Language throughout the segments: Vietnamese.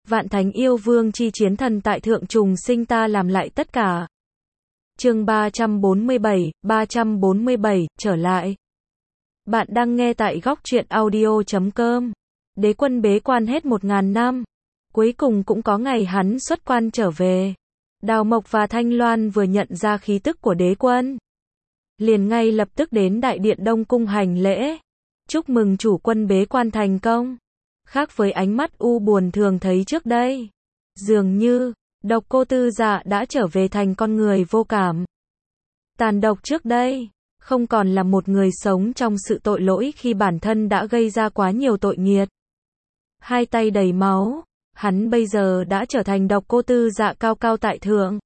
Vạn Thánh Yêu Vương chi chiến thần tại thượng trùng sinh ta làm lại tất cả. Chương 347, trở lại. Bạn đang nghe tại góc truyện audio.com. Đế quân bế quan hết 1000 năm. Cuối cùng cũng có ngày hắn xuất quan trở về. Đào Mộc và Thanh Loan vừa nhận ra khí tức của đế quân, liền ngay lập tức đến đại điện Đông Cung hành lễ. Chúc mừng chủ quân bế quan thành công. Khác với ánh mắt u buồn thường thấy trước đây, dường như Độc Cô Tư Dạ đã trở về thành con người vô cảm, tàn độc trước đây, không còn là một người sống trong sự tội lỗi khi bản thân đã gây ra quá nhiều tội nghiệt. Hai tay đầy máu, hắn bây giờ đã trở thành Độc Cô Tư Dạ cao cao tại thượng.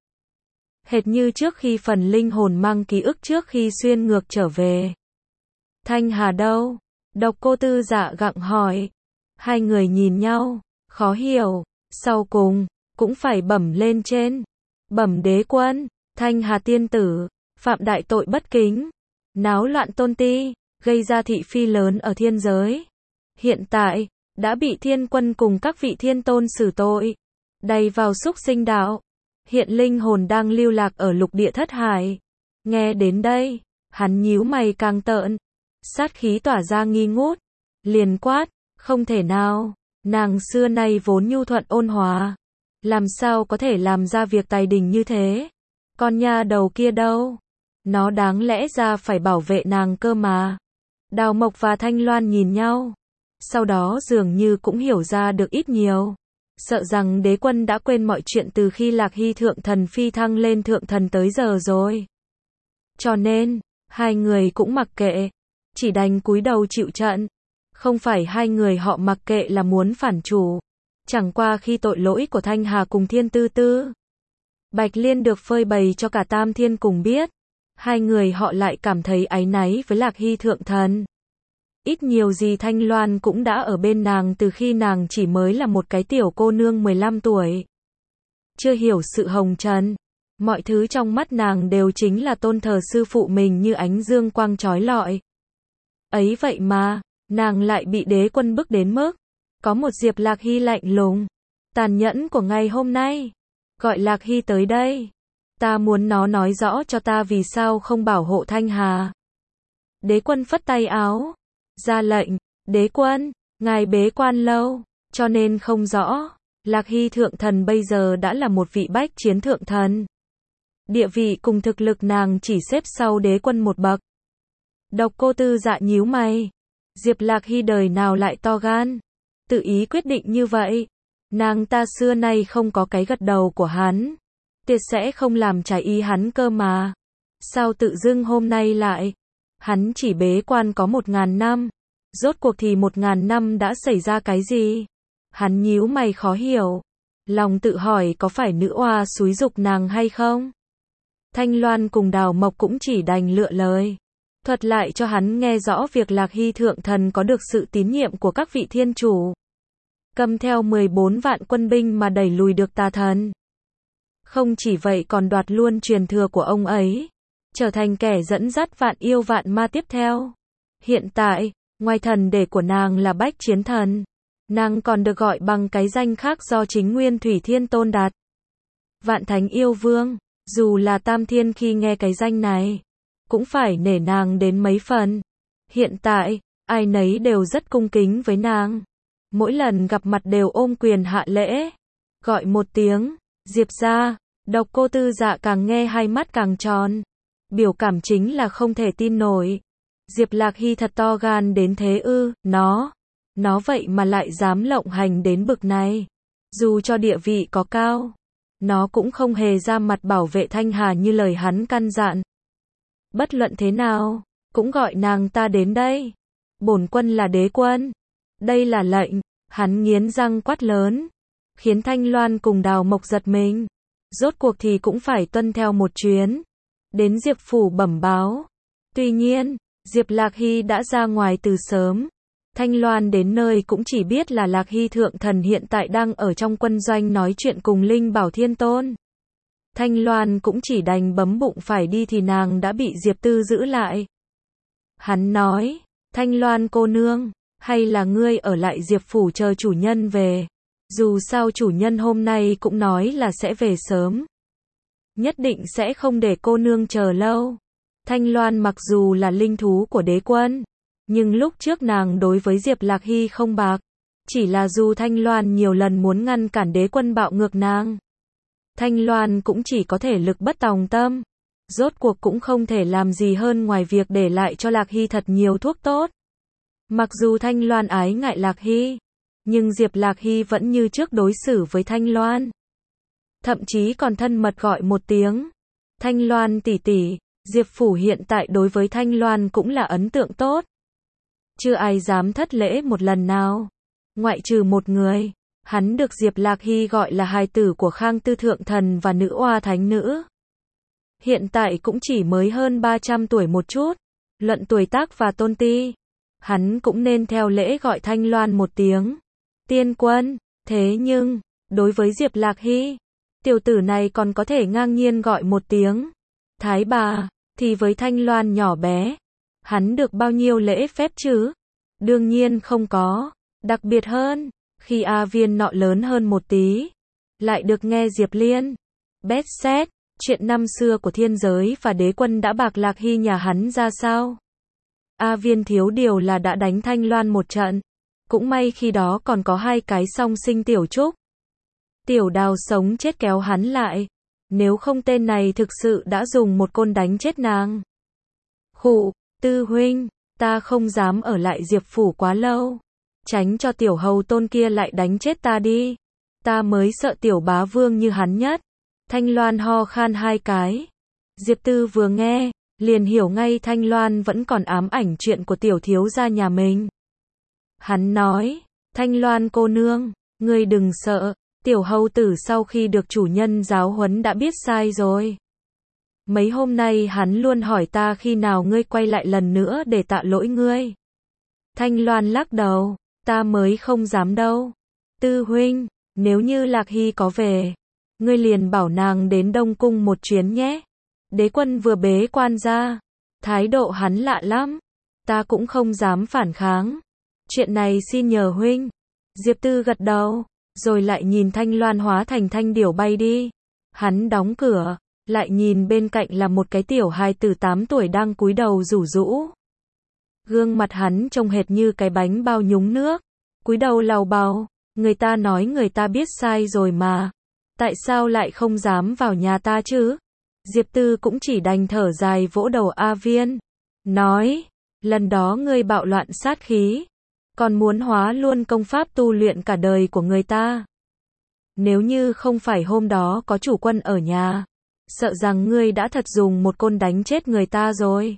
Hệt như trước khi phần linh hồn mang ký ức trước khi xuyên ngược trở về. Thanh Hà đâu? Độc Cô Tư Dạ gặng hỏi. Hai người nhìn nhau, khó hiểu, sau cùng, cũng phải bẩm lên trên. Bẩm đế quân, Thanh Hà tiên tử, phạm đại tội bất kính, náo loạn tôn ti, gây ra thị phi lớn ở thiên giới. Hiện tại, đã bị thiên quân cùng các vị thiên tôn xử tội, đầy vào súc sinh đạo. Hiện linh hồn đang lưu lạc ở lục địa thất hải. Nghe đến đây, hắn nhíu mày càng tợn, sát khí tỏa ra nghi ngút, liền quát, không thể nào, nàng xưa nay vốn nhu thuận ôn hòa, làm sao có thể làm ra việc tài đình như thế? Con nha đầu kia đâu? Nó đáng lẽ ra phải bảo vệ nàng cơ mà. Đào Mộc và Thanh Loan nhìn nhau, sau đó dường như cũng hiểu ra được ít nhiều. Sợ rằng đế quân đã quên mọi chuyện từ khi Lạc Hy thượng thần phi thăng lên thượng thần tới giờ rồi. Cho nên, hai người cũng mặc kệ, chỉ đành cúi đầu chịu trận. Không phải hai người họ mặc kệ là muốn phản chủ. Chẳng qua khi tội lỗi của Thanh Hà cùng Thiên Tư Tư, Bạch Liên được phơi bày cho cả Tam Thiên cùng biết, hai người họ lại cảm thấy áy náy với Lạc Hy thượng thần. Ít nhiều gì Thanh Loan cũng đã ở bên nàng từ khi nàng chỉ mới là một cái tiểu cô nương 15 tuổi. Chưa hiểu sự hồng trần, mọi thứ trong mắt nàng đều chính là tôn thờ sư phụ mình như ánh dương quang chói lọi. Ấy vậy mà, nàng lại bị đế quân bức đến mức, có một Diệp Lạc Hy lạnh lùng, tàn nhẫn của ngày hôm nay. Gọi Lạc Hy tới đây. Ta muốn nó nói rõ cho ta vì sao không bảo hộ Thanh Hà. Đế quân phất tay áo, ra lệnh, đế quân, ngài bế quan lâu, cho nên không rõ. Lạc Hy thượng thần bây giờ đã là một vị bách chiến thượng thần. Địa vị cùng thực lực nàng chỉ xếp sau đế quân một bậc. Độc Cô Tư Dạ nhíu mày. Diệp Lạc Hy đời nào lại to gan, tự ý quyết định như vậy. Nàng ta xưa nay không có cái gật đầu của hắn, tuyệt sẽ không làm trái ý hắn cơ mà. Sao tự dưng hôm nay lại? Hắn chỉ bế quan có 1000 năm, rốt cuộc thì 1000 năm đã xảy ra cái gì? Hắn nhíu mày khó hiểu, lòng tự hỏi có phải nữ oa xúi giục nàng hay không? Thanh Loan cùng Đào Mộc cũng chỉ đành lựa lời, thuật lại cho hắn nghe rõ việc Lạc Hy thượng thần có được sự tín nhiệm của các vị thiên chủ, cầm theo 14 vạn quân binh mà đẩy lùi được tà thần. Không chỉ vậy còn đoạt luôn truyền thừa của ông ấy, trở thành kẻ dẫn dắt vạn yêu vạn ma tiếp theo. Hiện tại, ngoài thần để của nàng là bách chiến thần, nàng còn được gọi bằng cái danh khác do chính Nguyên Thủy Thiên Tôn đặt. Vạn Thánh Yêu Vương, dù là Tam Thiên khi nghe cái danh này, cũng phải nể nàng đến mấy phần. Hiện tại, ai nấy đều rất cung kính với nàng. Mỗi lần gặp mặt đều ôm quyền hạ lễ. Gọi một tiếng, Diệp gia, Độc Cô Tư Dạ càng nghe hai mắt càng tròn. Biểu cảm chính là không thể tin nổi. Diệp Lạc Hy thật to gan đến thế ư? Nó vậy mà lại dám lộng hành đến bực này. Dù cho địa vị có cao, nó cũng không hề ra mặt bảo vệ Thanh Hà như lời hắn căn dặn. Bất luận thế nào, cũng gọi nàng ta đến đây. Bổn quân là đế quân. Đây là lệnh. Hắn nghiến răng quát lớn, khiến Thanh Loan cùng Đào Mộc giật mình. Rốt cuộc thì cũng phải tuân theo một chuyến, đến Diệp phủ bẩm báo. Tuy nhiên, Diệp Lạc Hy đã ra ngoài từ sớm. Thanh Loan đến nơi cũng chỉ biết là Lạc Hy thượng thần hiện tại đang ở trong quân doanh nói chuyện cùng Linh Bảo Thiên Tôn. Thanh Loan cũng chỉ đành bấm bụng phải đi thì nàng đã bị Diệp Tư giữ lại. Hắn nói, Thanh Loan cô nương, hay là ngươi ở lại Diệp phủ chờ chủ nhân về. Dù sao chủ nhân hôm nay cũng nói là sẽ về sớm. Nhất định sẽ không để cô nương chờ lâu. Thanh Loan mặc dù là linh thú của đế quân, nhưng lúc trước nàng đối với Diệp Lạc Hy không bạc. Chỉ là dù Thanh Loan nhiều lần muốn ngăn cản đế quân bạo ngược nàng, Thanh Loan cũng chỉ có thể lực bất tòng tâm. Rốt cuộc cũng không thể làm gì hơn ngoài việc để lại cho Lạc Hy thật nhiều thuốc tốt. Mặc dù Thanh Loan ái ngại Lạc Hy, nhưng Diệp Lạc Hy vẫn như trước đối xử với Thanh Loan. Thậm chí còn thân mật gọi một tiếng Thanh Loan tỷ tỷ. Diệp Phủ hiện tại đối với Thanh Loan cũng là ấn tượng tốt. Chưa ai dám thất lễ một lần nào. Ngoại trừ một người, hắn được Diệp Lạc Hy gọi là hài tử của Khang Tư Thượng Thần và Nữ Oa Thánh Nữ. Hiện tại cũng chỉ mới hơn 300 tuổi một chút. Luận tuổi tác và tôn ti, hắn cũng nên theo lễ gọi Thanh Loan một tiếng tiên quân. Thế nhưng, đối với Diệp Lạc Hy, tiểu tử này còn có thể ngang nhiên gọi một tiếng Thái bà, thì với Thanh Loan nhỏ bé, hắn được bao nhiêu lễ phép chứ? Đương nhiên không có. Đặc biệt hơn, khi A Viên nọ lớn hơn một tí, lại được nghe Diệp Liên bét xét chuyện năm xưa của thiên giới và đế quân đã bạc Lạc Hy nhà hắn ra sao. A Viên thiếu điều là đã đánh Thanh Loan một trận. Cũng may khi đó còn có 2 cái song sinh tiểu trúc. Tiểu Đào sống chết kéo hắn lại. Nếu không tên này thực sự đã dùng một côn đánh chết nàng. Khụ, Tư huynh, ta không dám ở lại Diệp Phủ quá lâu. Tránh cho tiểu hầu tôn kia lại đánh chết ta đi. Ta mới sợ tiểu bá vương như hắn nhất. Thanh Loan ho khan 2 cái. Diệp Tư vừa nghe, liền hiểu ngay Thanh Loan vẫn còn ám ảnh chuyện của tiểu thiếu gia nhà mình. Hắn nói, Thanh Loan cô nương, ngươi đừng sợ, tiểu hầu tử sau khi được chủ nhân giáo huấn đã biết sai rồi. Mấy hôm nay hắn luôn hỏi ta khi nào ngươi quay lại lần nữa để tạ lỗi ngươi. Thanh Loan lắc đầu, ta mới không dám đâu. Tư huynh, nếu như Lạc Hy có về, ngươi liền bảo nàng đến Đông Cung một chuyến nhé. Đế quân vừa bế quan ra, thái độ hắn lạ lắm, ta cũng không dám phản kháng. Chuyện này xin nhờ huynh. Diệp Tư gật đầu, rồi lại nhìn Thanh Loan hóa thành thanh điểu bay đi. Hắn đóng cửa, lại nhìn bên cạnh là một cái tiểu hài tử 8 tuổi đang cúi đầu rủ rũ. Gương mặt hắn trông hệt như cái bánh bao nhúng nước, cúi đầu lầu bầu, người ta nói người ta biết sai rồi mà. Tại sao lại không dám vào nhà ta chứ? Diệp Tư cũng chỉ đành thở dài vỗ đầu A Viên, nói, lần đó ngươi bạo loạn sát khí, còn muốn hóa luôn công pháp tu luyện cả đời của người ta. Nếu như không phải hôm đó có chủ quân ở nhà, sợ rằng ngươi đã thật dùng một côn đánh chết người ta rồi.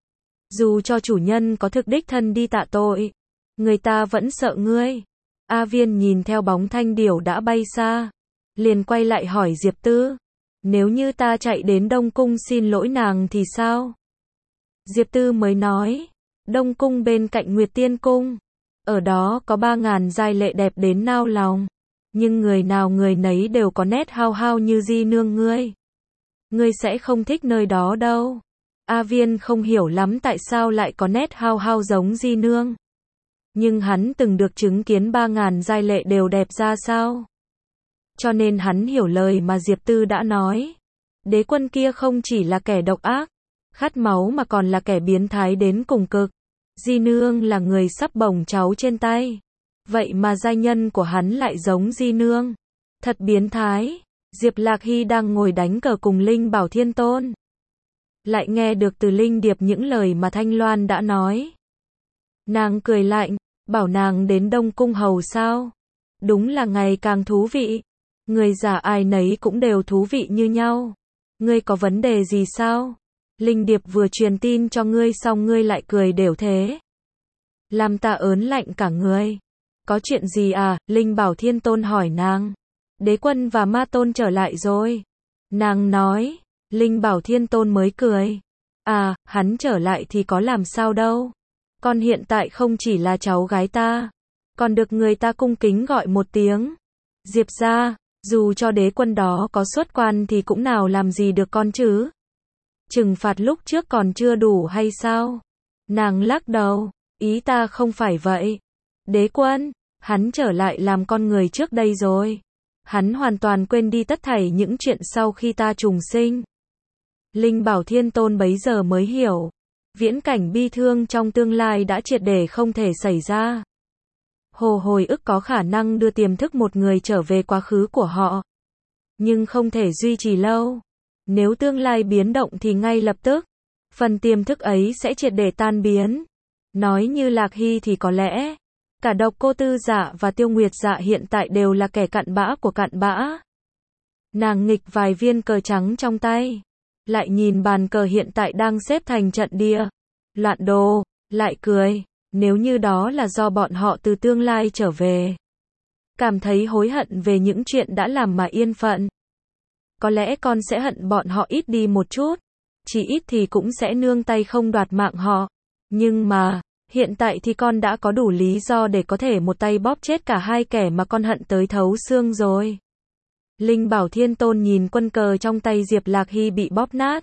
Dù cho chủ nhân có thực đích thân đi tạ tội, người ta vẫn sợ ngươi. A Viên nhìn theo bóng thanh điểu đã bay xa, liền quay lại hỏi Diệp Tư, nếu như ta chạy đến Đông Cung xin lỗi nàng thì sao? Diệp Tư mới nói, Đông Cung bên cạnh Nguyệt Tiên Cung, ở đó có 3.000 giai lệ đẹp đến nao lòng, nhưng người nào người nấy đều có nét hao hao như di nương ngươi. Ngươi sẽ không thích nơi đó đâu. A Viên không hiểu lắm tại sao lại có nét hao hao giống di nương. Nhưng hắn từng được chứng kiến 3.000 giai lệ đều đẹp ra sao. Cho nên hắn hiểu lời mà Diệp Tư đã nói. Đế quân kia không chỉ là kẻ độc ác, khát máu mà còn là kẻ biến thái đến cùng cực. Di nương là người sắp bồng cháu trên tay. Vậy mà giai nhân của hắn lại giống di nương. Thật biến thái. Diệp Lạc Hy đang ngồi đánh cờ cùng Linh Bảo Thiên Tôn. Lại nghe được từ Linh Điệp những lời mà Thanh Loan đã nói. Nàng cười lạnh, bảo nàng đến Đông Cung hầu sao. Đúng là ngày càng thú vị. Người già ai nấy cũng đều thú vị như nhau. Ngươi có vấn đề gì sao? Linh Điệp vừa truyền tin cho ngươi xong ngươi lại cười đều thế. Làm ta ớn lạnh cả người. Có chuyện gì à? Linh Bảo Thiên Tôn hỏi nàng. Đế quân và Ma Tôn trở lại rồi. Nàng nói. Linh Bảo Thiên Tôn mới cười. À, hắn trở lại thì có làm sao đâu. Con hiện tại không chỉ là cháu gái ta, còn được người ta cung kính gọi một tiếng Diệp gia. Dù cho đế quân đó có xuất quan thì cũng nào làm gì được con chứ. Trừng phạt lúc trước còn chưa đủ hay sao? Nàng lắc đầu, ý ta không phải vậy. Đế quân, Hắn trở lại làm con người trước đây rồi. Hắn hoàn toàn quên đi tất thảy những chuyện sau khi ta trùng sinh. Linh Bảo Thiên Tôn bấy giờ mới hiểu. Viễn cảnh bi thương trong tương lai đã triệt để không thể xảy ra. Hồi ức có khả năng đưa tiềm thức một người trở về quá khứ của họ. Nhưng không thể duy trì lâu. Nếu tương lai biến động thì ngay lập tức, phần tiềm thức ấy sẽ triệt để tan biến. Nói như Lạc Hy thì có lẽ, cả Độc Cô Tư Dạ và Tiêu Nguyệt Dạ hiện tại đều là kẻ cặn bã của cặn bã. Nàng nghịch vài viên cờ trắng trong tay. Lại nhìn bàn cờ hiện tại đang xếp thành trận địa. Loạn đồ, lại cười. Nếu như đó là do bọn họ từ tương lai trở về. Cảm thấy hối hận về những chuyện đã làm mà yên phận. Có lẽ con sẽ hận bọn họ ít đi một chút. Chỉ ít thì cũng sẽ nương tay không đoạt mạng họ. Nhưng mà, hiện tại thì con đã có đủ lý do để có thể một tay bóp chết cả hai kẻ mà con hận tới thấu xương rồi. Linh Bảo Thiên Tôn nhìn quân cờ trong tay Diệp Lạc Hy bị bóp nát.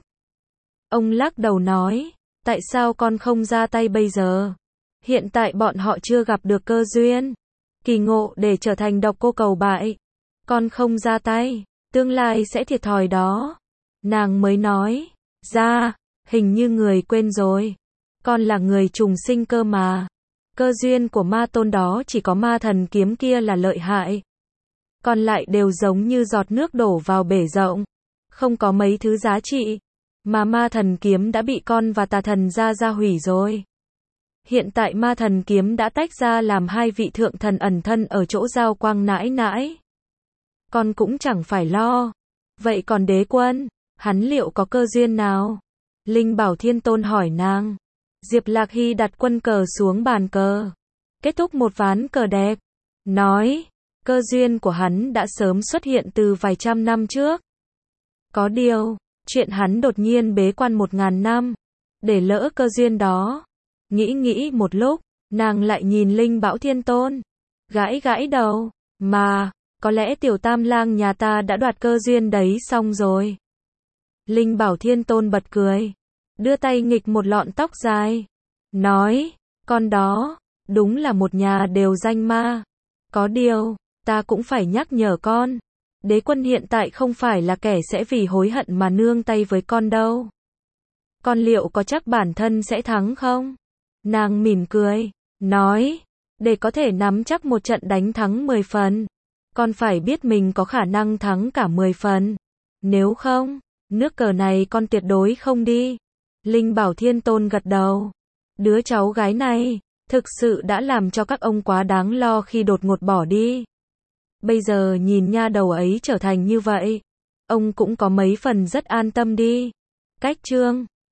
Ông lắc đầu nói, tại sao con không ra tay bây giờ? Hiện tại bọn họ chưa gặp được cơ duyên, kỳ ngộ để trở thành Độc Cô cầu bại. Con không ra tay, tương lai sẽ thiệt thòi đó. Nàng mới nói, ra, hình như người quên rồi. Con là người trùng sinh cơ mà. Cơ duyên của ma tôn đó chỉ có ma thần kiếm kia là lợi hại. Còn lại đều giống như giọt nước đổ vào bể rộng. Không có mấy thứ giá trị. Mà ma thần kiếm đã bị con và tà thần ra hủy rồi. Hiện tại ma thần kiếm đã tách ra làm hai vị thượng thần ẩn thân ở chỗ giao quang nãi nãi. Con cũng chẳng phải lo. Vậy còn đế quân, hắn liệu có cơ duyên nào? Linh Bảo Thiên Tôn hỏi nàng. Diệp Lạc Hy đặt quân cờ xuống bàn cờ. Kết thúc một ván cờ đẹp. Nói, cơ duyên của hắn đã sớm xuất hiện từ vài trăm năm trước. Có điều, chuyện hắn đột nhiên bế quan 1000 năm. Để lỡ cơ duyên đó. Nghĩ một lúc, nàng lại nhìn Linh Bảo Thiên Tôn. Gãi đầu, mà, có lẽ tiểu tam lang nhà ta đã đoạt cơ duyên đấy xong rồi. Linh Bảo Thiên Tôn bật cười. Đưa tay nghịch một lọn tóc dài. Nói, con đó, đúng là một nhà đều danh ma. Có điều, ta cũng phải nhắc nhở con. Đế quân hiện tại không phải là kẻ sẽ vì hối hận mà nương tay với con đâu. Con liệu có chắc bản thân sẽ thắng không? Nàng mỉm cười, nói, để có thể nắm chắc một trận đánh thắng 10 phần. Con phải biết mình có khả năng thắng cả 10 phần. Nếu không, nước cờ này con tuyệt đối không đi. Linh Bảo Thiên Tôn gật đầu. Đứa cháu gái này, thực sự đã làm cho các ông quá đáng lo khi đột ngột bỏ đi. Bây giờ nhìn nha đầu ấy trở thành như vậy, ông cũng có mấy phần rất an tâm đi. Cách chương